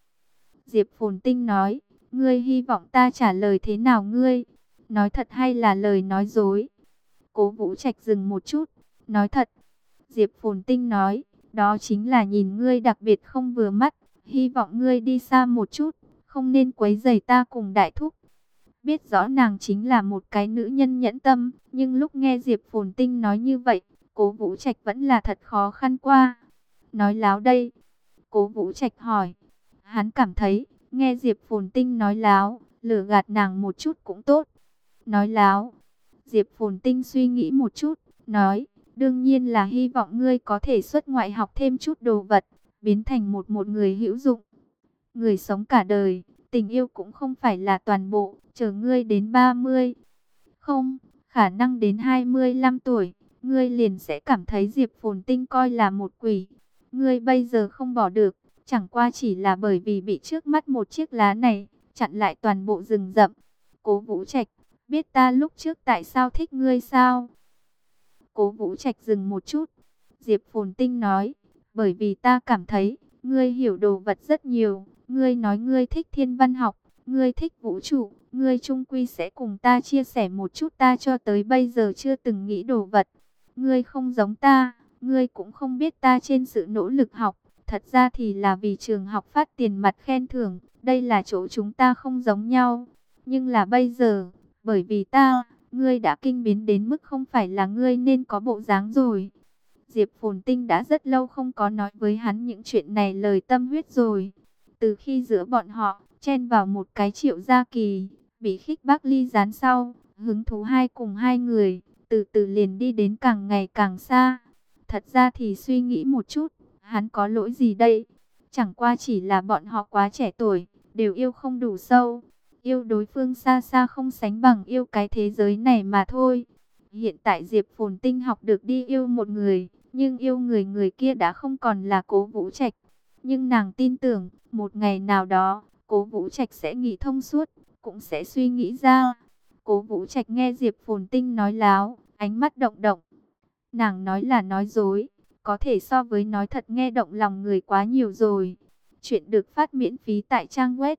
Diệp Phồn Tinh nói, ngươi hy vọng ta trả lời thế nào ngươi? Nói thật hay là lời nói dối? Cố Vũ Trạch dừng một chút, nói thật. Diệp Phồn Tinh nói, đó chính là nhìn ngươi đặc biệt không vừa mắt, hy vọng ngươi đi xa một chút, không nên quấy rầy ta cùng đại thúc. Biết rõ nàng chính là một cái nữ nhân nhẫn tâm, nhưng lúc nghe Diệp Phồn Tinh nói như vậy, Cố Vũ Trạch vẫn là thật khó khăn qua. Nói láo đây? Cố Vũ Trạch hỏi. Hắn cảm thấy, nghe Diệp Phồn Tinh nói láo, lừa gạt nàng một chút cũng tốt. Nói láo. Diệp Phồn Tinh suy nghĩ một chút, nói, đương nhiên là hy vọng ngươi có thể xuất ngoại học thêm chút đồ vật, biến thành một người hữu dụng. Người sống cả đời, tình yêu cũng không phải là toàn bộ, chờ ngươi đến 30. Không, khả năng đến 25 tuổi, ngươi liền sẽ cảm thấy Diệp Phồn Tinh coi là một quỷ. Ngươi bây giờ không bỏ được, chẳng qua chỉ là bởi vì bị trước mắt một chiếc lá này, chặn lại toàn bộ rừng rậm. Cố Vũ Trạch, biết ta lúc trước tại sao thích ngươi sao? Cố Vũ Trạch dừng một chút. Diệp Phồn Tinh nói, bởi vì ta cảm thấy, ngươi hiểu đồ vật rất nhiều. Ngươi nói ngươi thích thiên văn học, ngươi thích vũ trụ, ngươi chung quy sẽ cùng ta chia sẻ một chút ta cho tới bây giờ chưa từng nghĩ đồ vật. Ngươi không giống ta, ngươi cũng không biết ta trên sự nỗ lực học. Thật ra thì là vì trường học phát tiền mặt khen thưởng, đây là chỗ chúng ta không giống nhau. Nhưng là bây giờ, bởi vì ta, ngươi đã kinh biến đến mức không phải là ngươi nên có bộ dáng rồi. Diệp Phồn Tinh đã rất lâu không có nói với hắn những chuyện này lời tâm huyết rồi. Từ khi giữa bọn họ, chen vào một cái Triệu Gia Kỳ, bị khích bác ly gián sau, hứng thú cùng hai người, từ từ liền đi đến càng ngày càng xa. Thật ra thì suy nghĩ một chút, hắn có lỗi gì đây? Chẳng qua chỉ là bọn họ quá trẻ tuổi, đều yêu không đủ sâu. Yêu đối phương xa xa không sánh bằng yêu cái thế giới này mà thôi. Hiện tại Diệp Phồn Tinh học được đi yêu một người, nhưng yêu người kia đã không còn là Cố Vũ Trạch. Nhưng nàng tin tưởng, một ngày nào đó, Cố Vũ Trạch sẽ nghĩ thông suốt, cũng sẽ suy nghĩ ra. Cố Vũ Trạch nghe Diệp Phồn Tinh nói láo, ánh mắt động động. Nàng nói là nói dối, có thể so với nói thật nghe động lòng người quá nhiều rồi. Chuyện được phát miễn phí tại trang web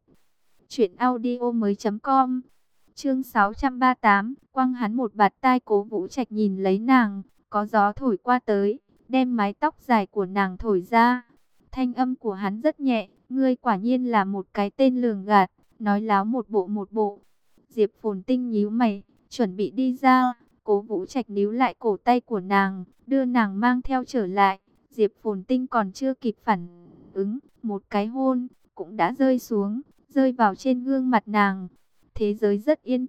truyệnaudiomoi.com. Chương 638, quăng hắn một bạt tai. Cố Vũ Trạch nhìn lấy nàng, có gió thổi qua tới, đem mái tóc dài của nàng thổi ra. Thanh âm của hắn rất nhẹ, ngươi quả nhiên là một cái tên lường gạt, nói láo một bộ. Diệp Phồn Tinh nhíu mày, chuẩn bị đi ra, Cố Vũ Trạch níu lại cổ tay của nàng, đưa nàng mang theo trở lại. Diệp Phồn Tinh còn chưa kịp phản ứng, một cái hôn cũng đã rơi xuống, rơi vào trên gương mặt nàng. Thế giới rất yên tĩnh,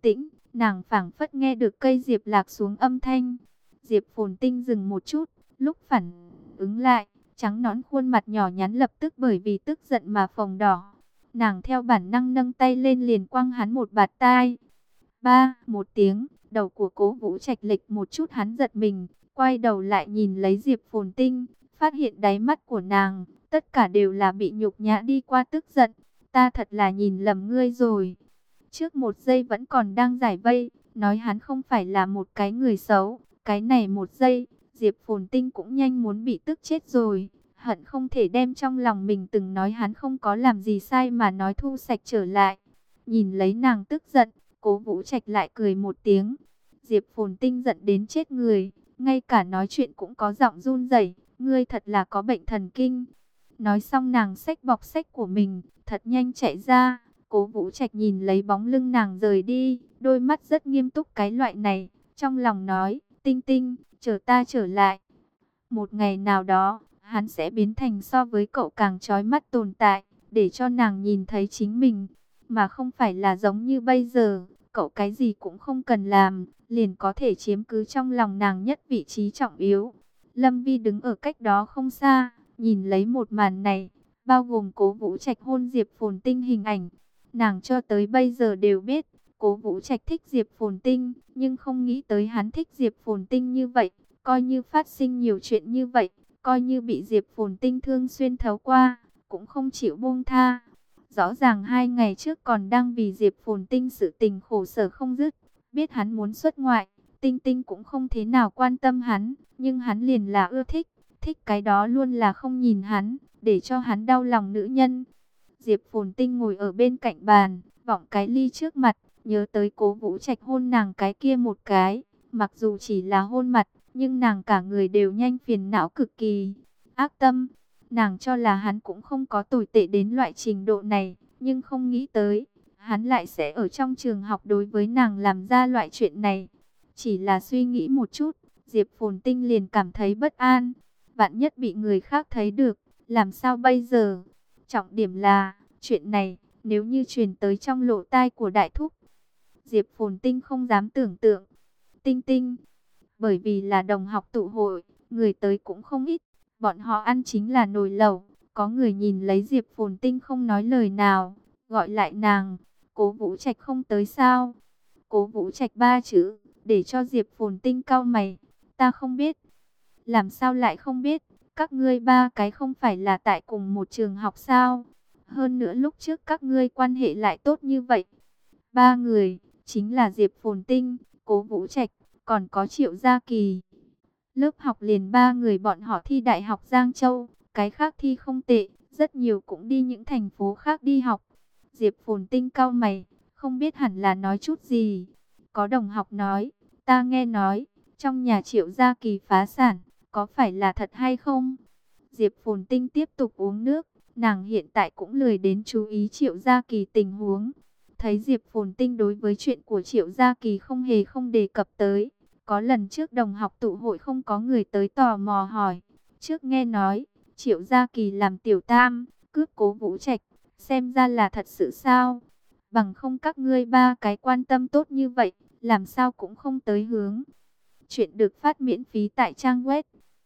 Nàng phảng phất nghe được cây diệp lạc xuống âm thanh. Diệp Phồn Tinh dừng một chút, lúc phản ứng lại, trắng nõn khuôn mặt nhỏ nhắn lập tức bởi vì tức giận mà phồng đỏ. Nàng theo bản năng nâng tay lên liền quăng hắn một bạt tai. Ba, một tiếng, đầu của Cố Vũ Trạch lệch một chút, hắn giật mình, quay đầu lại nhìn lấy Diệp Phồn Tinh, phát hiện đáy mắt của nàng, tất cả đều là bị nhục nhã đi qua tức giận. Ta thật là nhìn lầm ngươi rồi. Trước một giây vẫn còn đang giải vây, nói hắn không phải là một cái người xấu. Cái này một giây, Diệp Phồn Tinh cũng nhanh muốn bị tức chết rồi. Hận không thể đem trong lòng mình từng nói hắn không có làm gì sai mà nói thu sạch trở lại. Nhìn lấy nàng tức giận, Cố Vũ Trạch lại cười một tiếng. Diệp Phồn Tinh giận đến chết người, ngay cả nói chuyện cũng có giọng run rẩy. Ngươi thật là có bệnh thần kinh. Nói xong nàng xách bọc sách của mình, thật nhanh chạy ra. Cố Vũ Trạch nhìn lấy bóng lưng nàng rời đi, đôi mắt rất nghiêm túc cái loại này, trong lòng nói, Tinh Tinh, chờ ta trở lại. Một ngày nào đó, hắn sẽ biến thành so với cậu càng chói mắt tồn tại, để cho nàng nhìn thấy chính mình, mà không phải là giống như bây giờ, cậu cái gì cũng không cần làm, liền có thể chiếm cứ trong lòng nàng nhất vị trí trọng yếu. Lâm Vi đứng ở cách đó không xa, nhìn lấy một màn này, bao gồm Cố Vũ Trạch hôn Diệp Phồn Tinh hình ảnh. Nàng cho tới bây giờ đều biết, Cố Vũ Trạch thích Diệp Phồn Tinh, nhưng không nghĩ tới hắn thích Diệp Phồn Tinh như vậy. Coi như phát sinh nhiều chuyện như vậy, coi như bị Diệp Phồn Tinh thương xuyên thấu qua, cũng không chịu buông tha. Rõ ràng 2 ngày trước còn đang vì Diệp Phồn Tinh sự tình khổ sở không dứt, biết hắn muốn xuất ngoại, Tinh Tinh cũng không thế nào quan tâm hắn, nhưng hắn liền là ưa thích, thích cái đó luôn là không nhìn hắn, để cho hắn đau lòng nữ nhân. Diệp Phồn Tinh ngồi ở bên cạnh bàn, vọng cái ly trước mặt, nhớ tới Cố Vũ Trạch hôn nàng cái kia một cái, mặc dù chỉ là hôn mặt, nhưng nàng cả người đều nhanh phiền não cực kỳ. Ác tâm, nàng cho là hắn cũng không có tồi tệ đến loại trình độ này, nhưng không nghĩ tới, hắn lại sẽ ở trong trường học đối với nàng làm ra loại chuyện này. Chỉ là suy nghĩ một chút, Diệp Phồn Tinh liền cảm thấy bất an, vạn nhất bị người khác thấy được, làm sao bây giờ? Trọng điểm là, chuyện này, nếu như truyền tới trong lỗ tai của đại thúc, Diệp Phồn Tinh không dám tưởng tượng. Tinh Tinh, bởi vì là đồng học tụ hội, người tới cũng không ít, bọn họ ăn chính là nồi lẩu. Có người nhìn lấy Diệp Phồn Tinh không nói lời nào, gọi lại nàng, Cố Vũ Trạch không tới sao? Cố Vũ Trạch 3 chữ, để cho Diệp Phồn Tinh cau mày, ta không biết. Làm sao lại không biết, các ngươi ba cái không phải là tại cùng một trường học sao? Hơn nữa lúc trước các ngươi quan hệ lại tốt như vậy. Ba người, chính là Diệp Phồn Tinh, Cố Vũ Trạch, còn có Triệu Gia Kỳ. Lớp học liền 3 người bọn họ thi Đại học Giang Châu, cái khác thi không tệ, rất nhiều cũng đi những thành phố khác đi học. Diệp Phồn Tinh cau mày, không biết hẳn là nói chút gì. Có đồng học nói, ta nghe nói, trong nhà Triệu Gia Kỳ phá sản, có phải là thật hay không? Diệp Phồn Tinh tiếp tục uống nước, nàng hiện tại cũng lười đến chú ý Triệu Gia Kỳ tình huống. Thấy Diệp Phồn Tinh đối với chuyện của Triệu Gia Kỳ không hề không đề cập tới. Có lần trước đồng học tụ hội không có người tới tò mò hỏi. Trước nghe nói, Triệu Gia Kỳ làm tiểu tam, cướp Cố Vũ Trạch, xem ra là thật sự sao? Bằng không các ngươi ba cái quan tâm tốt như vậy, làm sao cũng không tới hướng. Chuyện được phát miễn phí tại trang web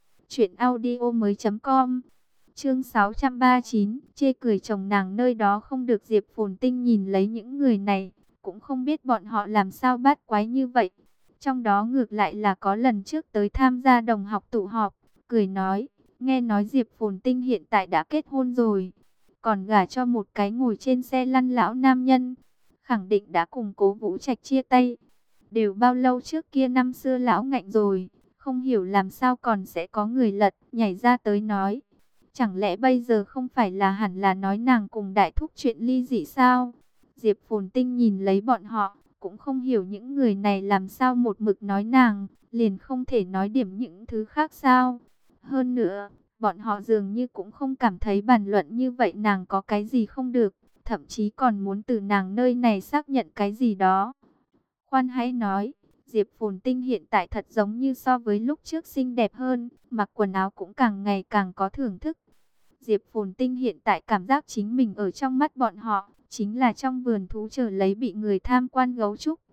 truyệnaudiomoi.com. Chương 639, chê cười chồng nàng nơi đó không được. Diệp Phồn Tinh nhìn lấy những người này, cũng không biết bọn họ làm sao bát quái như vậy. Trong đó ngược lại là có lần trước tới tham gia đồng học tụ họp, cười nói, nghe nói Diệp Phồn Tinh hiện tại đã kết hôn rồi, còn gả cho một cái ngồi trên xe lăn lão nam nhân, khẳng định đã cùng Cố Vũ Trạch chia tay. Đều bao lâu trước kia, năm xưa lão ngạnh rồi, không hiểu làm sao còn sẽ có người lật nhảy ra tới nói. Chẳng lẽ bây giờ không phải là hẳn là nói nàng cùng đại thúc chuyện ly dị sao? Diệp Phồn Tinh nhìn lấy bọn họ, cũng không hiểu những người này làm sao một mực nói nàng, liền không thể nói điểm những thứ khác sao? Hơn nữa, bọn họ dường như cũng không cảm thấy bàn luận như vậy nàng có cái gì không được, thậm chí còn muốn từ nàng nơi này xác nhận cái gì đó. Khoan hãy nói, Diệp Phồn Tinh hiện tại thật giống như so với lúc trước xinh đẹp hơn, mặc quần áo cũng càng ngày càng có thưởng thức. Diệp Phồn Tinh hiện tại cảm giác chính mình ở trong mắt bọn họ, chính là trong vườn thú chờ lấy bị người tham quan gấu trúc.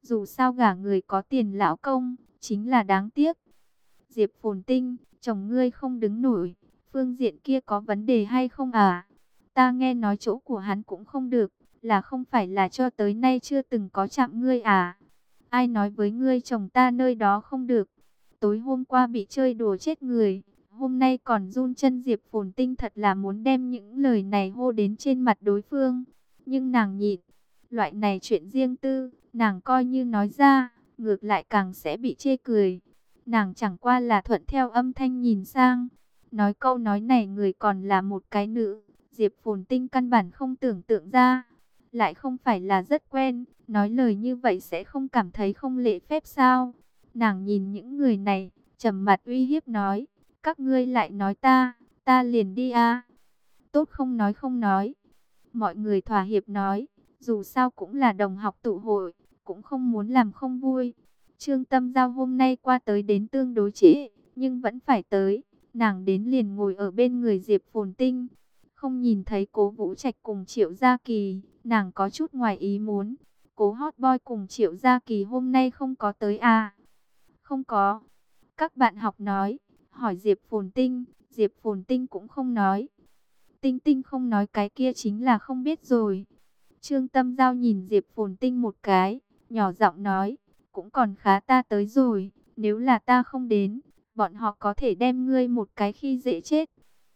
Dù sao gả người có tiền lão công, chính là đáng tiếc. Diệp Phồn Tinh, chồng ngươi không đứng nổi, phương diện kia có vấn đề hay không à? Ta nghe nói chỗ của hắn cũng không được, là không phải là cho tới nay chưa từng có chạm ngươi à? Ai nói với ngươi chồng ta nơi đó không được? Tối hôm qua bị chơi đùa chết người, hôm nay còn run chân. Diệp Phồn Tinh thật là muốn đem những lời này hô đến trên mặt đối phương. Nhưng nàng nhịn, loại này chuyện riêng tư, nàng coi như nói ra, ngược lại càng sẽ bị chê cười. Nàng chẳng qua là thuận theo âm thanh nhìn sang. Nói câu nói này người còn là một cái nữ. Diệp Phồn Tinh căn bản không tưởng tượng ra. Lại không phải là rất quen. Nói lời như vậy sẽ không cảm thấy không lễ phép sao? Nàng nhìn những người này, trầm mặt uy hiếp nói. Các ngươi lại nói ta liền đi à. Tốt không nói không nói. Mọi người thỏa hiệp nói. Dù sao cũng là đồng học tụ hội, cũng không muốn làm không vui. Trương Tâm Giao hôm nay qua tới đến tương đối trễ, nhưng vẫn phải tới. Nàng đến liền ngồi ở bên người Diệp Phồn Tinh. Không nhìn thấy Cố Vũ Trạch cùng Triệu Gia Kỳ, nàng có chút ngoài ý muốn. Cố Hot Boy cùng Triệu Gia Kỳ hôm nay không có tới à? Không có. Các bạn học nói, hỏi Diệp Phồn Tinh, Diệp Phồn Tinh cũng không nói. Tinh Tinh không nói cái kia chính là không biết rồi. Trương Tâm Giao nhìn Diệp Phồn Tinh một cái, nhỏ giọng nói, cũng còn khá ta tới rồi, nếu là ta không đến, bọn họ có thể đem ngươi một cái khi dễ chết.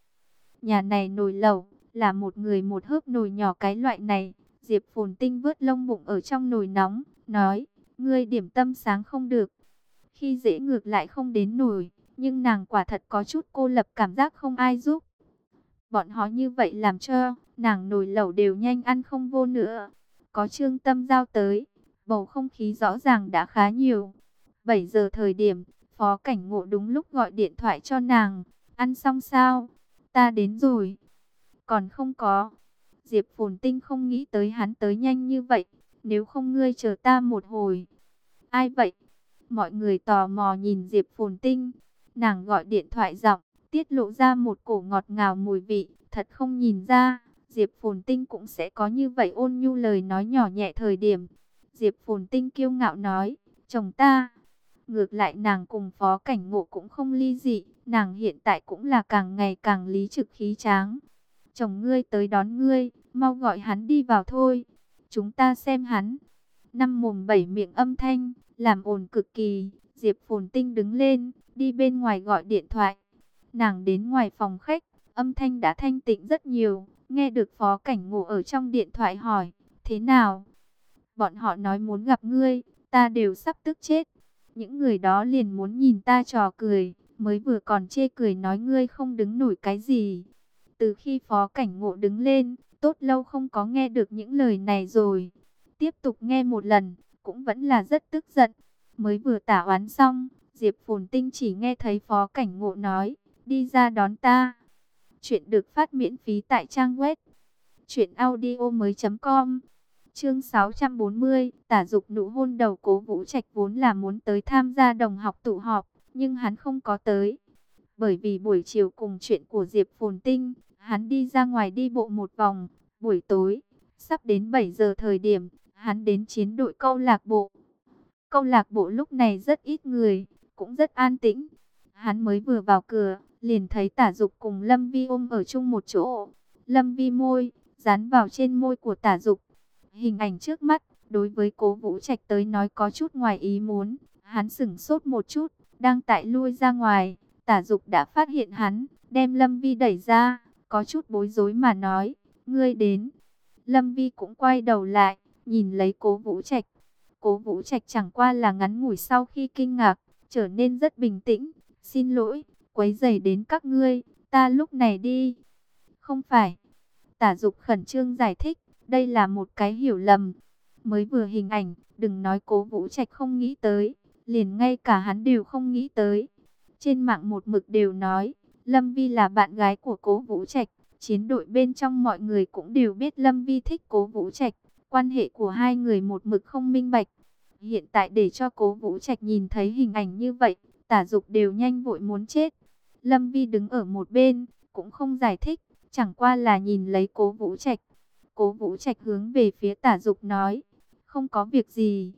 Nhà này nồi lẩu, là một người một hớp nồi nhỏ cái loại này. Diệp Phồn Tinh vớt lông bụng ở trong nồi nóng, nói, ngươi điểm tâm sáng không được. Khi dễ ngược lại không đến nổi, nhưng nàng quả thật có chút cô lập cảm giác không ai giúp. Bọn họ như vậy làm cho nàng nồi lẩu đều nhanh ăn không vô nữa. Có Trương Tâm Giao tới, bầu không khí rõ ràng đã khá nhiều. 7 giờ thời điểm, Phó Cảnh Ngộ đúng lúc gọi điện thoại cho nàng. Ăn xong sao? Ta đến rồi. Còn không có. Diệp Phồn Tinh không nghĩ tới hắn tới nhanh như vậy. Nếu không ngươi chờ ta một hồi. Ai vậy? Mọi người tò mò nhìn Diệp Phồn Tinh. Nàng gọi điện thoại giọng, tiết lộ ra một cổ ngọt ngào mùi vị. Thật không nhìn ra, Diệp Phồn Tinh cũng sẽ có như vậy ôn nhu lời nói nhỏ nhẹ thời điểm. Diệp Phồn Tinh kiêu ngạo nói, chồng ta. Ngược lại nàng cùng Phó Cảnh Ngộ cũng không ly dị, nàng hiện tại cũng là càng ngày càng lý trực khí tráng. Chồng ngươi tới đón ngươi, mau gọi hắn đi vào thôi. Chúng ta xem hắn. Năm mồm bảy miệng âm thanh, làm ồn cực kỳ. Diệp Phồn Tinh đứng lên, đi bên ngoài gọi điện thoại. Nàng đến ngoài phòng khách, âm thanh đã thanh tịnh rất nhiều. Nghe được Phó Cảnh Ngộ ở trong điện thoại hỏi, thế nào? Bọn họ nói muốn gặp ngươi, ta đều sắp tức chết. Những người đó liền muốn nhìn ta trò cười, mới vừa còn chê cười nói ngươi không đứng nổi cái gì. Từ khi Phó Cảnh Ngộ đứng lên, tốt lâu không có nghe được những lời này rồi. Tiếp tục nghe một lần, cũng vẫn là rất tức giận. Mới vừa tả oán xong, Diệp Phồn Tinh chỉ nghe thấy Phó Cảnh Ngộ nói, đi ra đón ta. Chuyện được phát miễn phí tại trang web truyệnaudiomoi.com. Chương 640, Tả Dục nụ hôn đầu. Cố Vũ Trạch vốn là muốn tới tham gia đồng học tụ họp, nhưng hắn không có tới. Bởi vì buổi chiều cùng chuyện của Diệp Phồn Tinh, hắn đi ra ngoài đi bộ một vòng. Buổi tối, sắp đến 7 giờ thời điểm, hắn đến chiến đội câu lạc bộ. Câu lạc bộ lúc này rất ít người, cũng rất an tĩnh. Hắn mới vừa vào cửa, liền thấy Tả Dục cùng Lâm Vi ôm ở chung một chỗ. Lâm Vi môi dán vào trên môi của Tả Dục. Hình ảnh trước mắt, đối với Cố Vũ Trạch tới nói có chút ngoài ý muốn. Hắn sửng sốt một chút, đang tại lui ra ngoài. Tả Dục đã phát hiện hắn, đem Lâm Vi đẩy ra, có chút bối rối mà nói, ngươi đến. Lâm Vi cũng quay đầu lại, nhìn lấy Cố Vũ Trạch. Cố Vũ Trạch chẳng qua là ngắn ngủi sau khi kinh ngạc, trở nên rất bình tĩnh. Xin lỗi, quấy rầy đến các ngươi, ta lúc này đi. Không phải. Tả Dục khẩn trương giải thích, đây là một cái hiểu lầm. Mới vừa hình ảnh, đừng nói Cố Vũ Trạch không nghĩ tới, liền ngay cả hắn đều không nghĩ tới. Trên mạng một mực đều nói, Lâm Vi là bạn gái của Cố Vũ Trạch. Chiến đội bên trong mọi người cũng đều biết Lâm Vi thích Cố Vũ Trạch. Quan hệ của hai người một mực không minh bạch. Hiện tại để cho Cố Vũ Trạch nhìn thấy hình ảnh như vậy, Tả Dục đều nhanh vội muốn chết. Lâm Vi đứng ở một bên, cũng không giải thích, chẳng qua là nhìn lấy Cố Vũ Trạch. Cố Vũ Trạch hướng về phía Tả Dục nói, không có việc gì.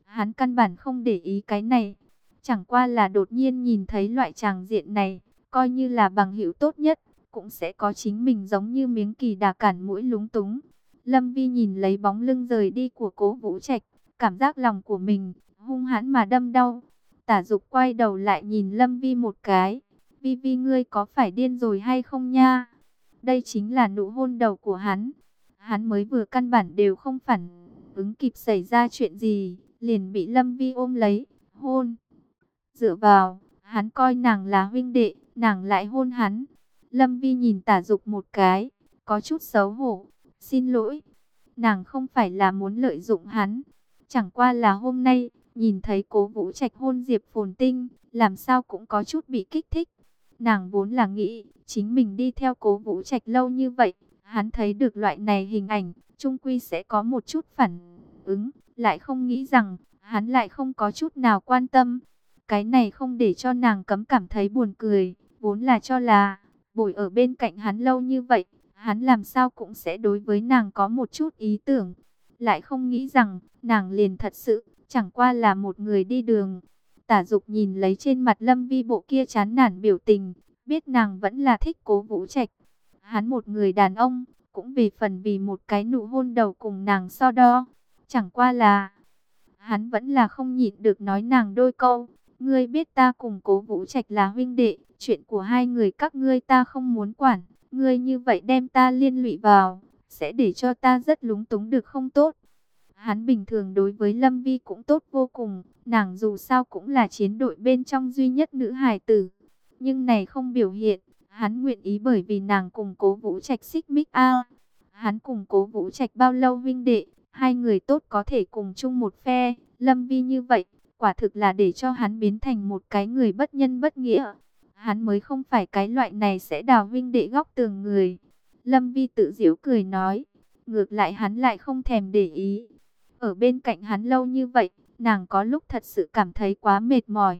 Hắn căn bản không để ý cái này. Chẳng qua là đột nhiên nhìn thấy loại tràng diện này, coi như là bằng hữu tốt nhất, cũng sẽ có chính mình giống như miếng kỳ đà cản mũi lúng túng. Lâm Vi nhìn lấy bóng lưng rời đi của Cố Vũ Trạch, cảm giác lòng của mình hung hãn mà đâm đau. Tả Dục quay đầu lại nhìn Lâm Vi một cái. Vi Vi, ngươi có phải điên rồi hay không nha? Đây chính là nụ hôn đầu của hắn. Hắn mới vừa căn bản đều không phản ứng kịp xảy ra chuyện gì, liền bị Lâm Vi ôm lấy, hôn. Dựa vào, hắn coi nàng là huynh đệ, nàng lại hôn hắn. Lâm Vi nhìn Tả Dục một cái, có chút xấu hổ. Xin lỗi, nàng không phải là muốn lợi dụng hắn. Chẳng qua là hôm nay, nhìn thấy Cố Vũ Trạch hôn Diệp Phồn Tinh, làm sao cũng có chút bị kích thích. Nàng vốn là nghĩ, chính mình đi theo Cố Vũ Trạch lâu như vậy, hắn thấy được loại này hình ảnh, chung quy sẽ có một chút phản ứng, lại không nghĩ rằng, hắn lại không có chút nào quan tâm. Cái này không để cho nàng cấm cảm thấy buồn cười, vốn là cho là, bồi ở bên cạnh hắn lâu như vậy, hắn làm sao cũng sẽ đối với nàng có một chút ý tưởng. Lại không nghĩ rằng, nàng liền thật sự, chẳng qua là một người đi đường. Tả Dục nhìn lấy trên mặt Lâm Vi bộ kia chán nản biểu tình, biết nàng vẫn là thích Cố Vũ Trạch. Hắn một người đàn ông, cũng vì phần vì một cái nụ hôn đầu cùng nàng so đo. Chẳng qua là, hắn vẫn là không nhịn được nói nàng đôi câu. Ngươi biết ta cùng Cố Vũ Trạch là huynh đệ, chuyện của hai người các ngươi ta không muốn quản. Ngươi như vậy đem ta liên lụy vào, sẽ để cho ta rất lúng túng được không tốt. Hắn bình thường đối với Lâm Vi cũng tốt vô cùng, nàng dù sao cũng là chiến đội bên trong duy nhất nữ hài tử. Nhưng này không biểu hiện, hắn nguyện ý bởi vì nàng cùng Cố Vũ Trạch xích mích a. Hắn cùng Cố Vũ Trạch bao lâu huynh đệ, hai người tốt có thể cùng chung một phe. Lâm Vi như vậy, quả thực là để cho hắn biến thành một cái người bất nhân bất nghĩa. Hắn mới không phải cái loại này sẽ đào huynh đệ góc tường người. Lâm Vi tự giễu cười nói, ngược lại hắn lại không thèm để ý. Ở bên cạnh hắn lâu như vậy, nàng có lúc thật sự cảm thấy quá mệt mỏi.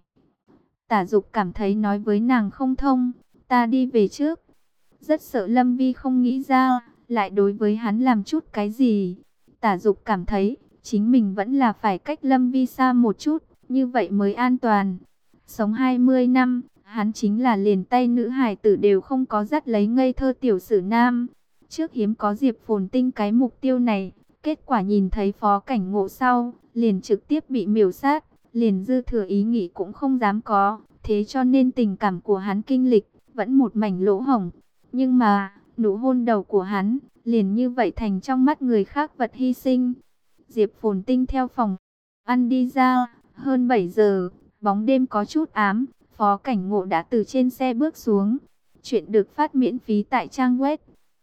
Tả Dục cảm thấy nói với nàng không thông, ta đi về trước. Rất sợ Lâm Vi không nghĩ ra, lại đối với hắn làm chút cái gì. Tả Dục cảm thấy, chính mình vẫn là phải cách Lâm Vi xa một chút, như vậy mới an toàn. Sống 20 năm, hắn chính là liền tay nữ hài tử đều không có dắt lấy ngây thơ tiểu sử nam. Trước hiếm có Diệp Phồn Tinh cái mục tiêu này, kết quả nhìn thấy Phó Cảnh Ngộ sau, liền trực tiếp bị miểu sát, liền dư thừa ý nghĩ cũng không dám có. Thế cho nên tình cảm của hắn kinh lịch, vẫn một mảnh lỗ hổng. Nhưng mà, nụ hôn đầu của hắn, liền như vậy thành trong mắt người khác vật hy sinh. Diệp Phồn Tinh theo phòng ăn đi ra, hơn 7 giờ, bóng đêm có chút ám, Phó Cảnh Ngộ đã từ trên xe bước xuống. Chuyện được phát miễn phí tại trang web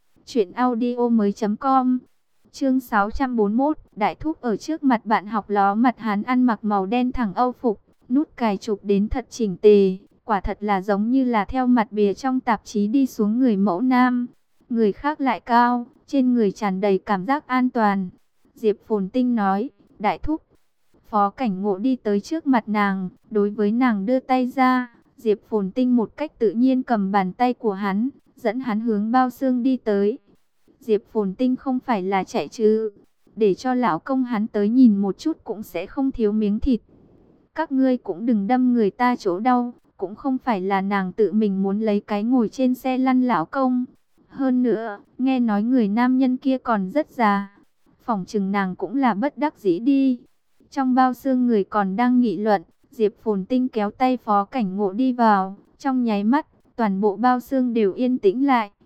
truyệnaudiomoi.com. Chương 641, đại thúc ở trước mặt bạn học ló mặt. Hắn ăn mặc màu đen thẳng Âu phục, nút cài chụp đến thật chỉnh tề, quả thật là giống như là theo mặt bìa trong tạp chí đi xuống người mẫu nam. Người khác lại cao, trên người tràn đầy cảm giác an toàn. Diệp Phồn Tinh nói, đại thúc. Phó Cảnh Ngộ đi tới trước mặt nàng, đối với nàng đưa tay ra. Diệp Phồn Tinh một cách tự nhiên cầm bàn tay của hắn, dẫn hắn hướng bao xương đi tới. Diệp Phồn Tinh không phải là chạy chứ, để cho lão công hắn tới nhìn một chút cũng sẽ không thiếu miếng thịt. Các ngươi cũng đừng đâm người ta chỗ đau, cũng không phải là nàng tự mình muốn lấy cái ngồi trên xe lăn lão công. Hơn nữa, nghe nói người nam nhân kia còn rất già, phỏng chừng nàng cũng là bất đắc dĩ đi. Trong bao xương người còn đang nghị luận, Diệp Phồn Tinh kéo tay Phó Cảnh Ngộ đi vào, trong nháy mắt, toàn bộ bao xương đều yên tĩnh lại.